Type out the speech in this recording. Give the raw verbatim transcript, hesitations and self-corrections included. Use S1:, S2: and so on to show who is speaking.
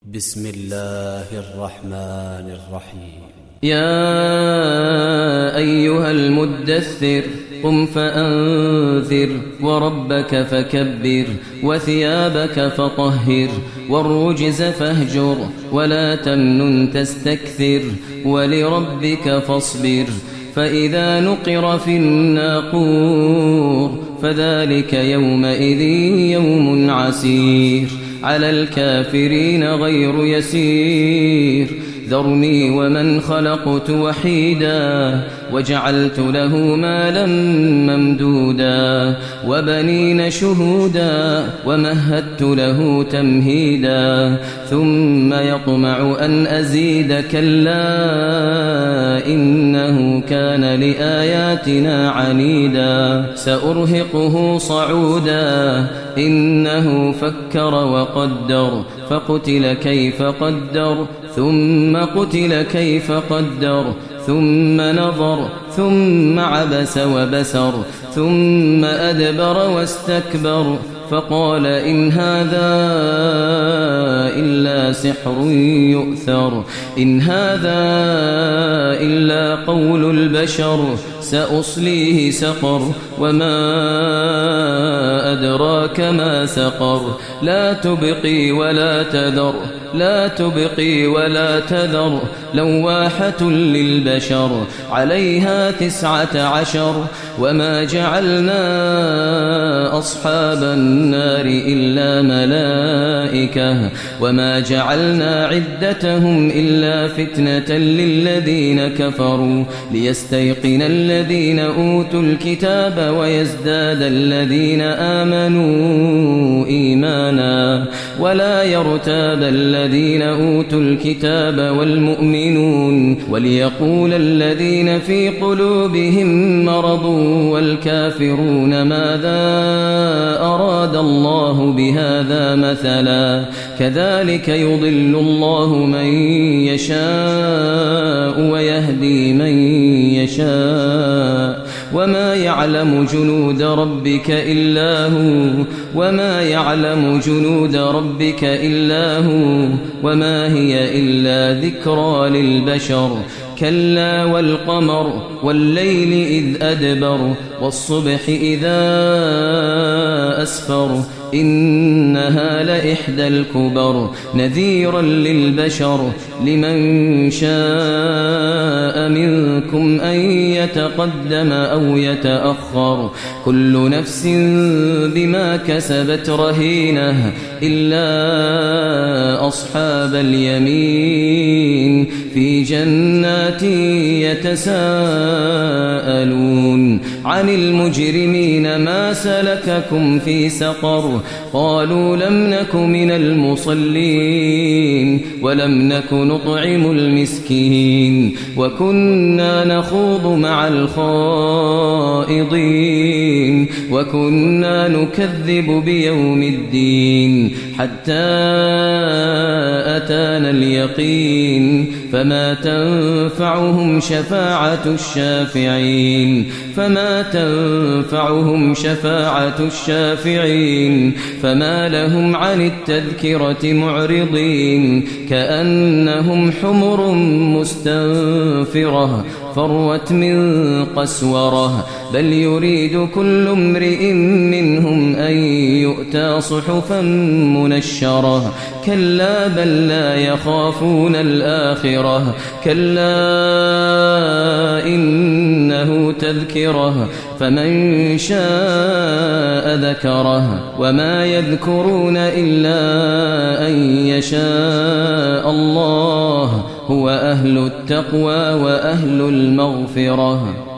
S1: بسم الله الرحمن الرحيم.
S2: يا أيها المدثر قم فأنذر وربك فكبر وثيابك فطهر والرجز فاهجر ولا تمنن تستكثر ولربك فاصبر فإذا نقر في الناقور فذلك يومئذ يوم عسير على الكافرين غير يسير ذرني ومن خلقت وحيدا وجعلت له مالا ممدودا وبنين شهودا ومهدت له تمهيدا ثم يطمع أن أزيد كلا إنه كان لآياتنا عنيدا سأرهقه صعودا إنه فكر وقدر فقتل كيف قدر ثم قتل كيف قدر ثم نظر ثم عبس وبسر ثم أدبر واستكبر فقال إن هذا إلا سحر يؤثر إن هذا إلا قول البشر سأصليه سقر وما أدراك ما سقر لا تبقي ولا تذر لا تبقي ولا تذر لواحة للبشر عليها تسعة عشر وما جعلنا أصحاب النار إلا ملائكة وما جعلنا عدتهم إلا فتنة للذين كفروا ليستيقن الذين أوتوا الكتاب ويزداد الذين آمنوا إيمانا ولا يرتاب الذين أوتوا الكتاب والمؤمنون وليقول الذين في قلوبهم مرض والكافرون ماذا أراد الله بهذا مثلا كذلك يضل الله من يشاء ويهدي من يشاء وما يعلم جنود ربك إلا هو وما يعلم جنود ربك إلا هو وما هي إلا ذكرى للبشر كلا والقمر والليل إذ أدبر والصبح إذا أسفر إنها لإحدى الكبر نذيرا للبشر لمن شاء منكم أن يتقدم أو يتأخر كل نفس بما كسبت رهينة إلا أصحاب اليمين في جنات يتساءلون عن المجرمين ما سلككم في سقر قالوا لم نك من المصلين ولم نك نطعم المسكين وكنا نخوض مع الخائضين وكنا نكذب بيوم الدين حتى أتانا اليقين فما تنفعهم شفاعة الشافعين فما تنفعهم شفاعة الشافعين فما لهم عن التذكرة معرضين كأنهم حمر مستنفرة فروت من قسورة بل يريد كل امرئ منهم أن يؤتى صحفا منشرة كلا بل لا يخافون الآخرة كلا إنه تذكرة فمن شاء ذكره وما يذكرون إلا أن يشاء الله هو أهل التقوى وأهل المغفرة.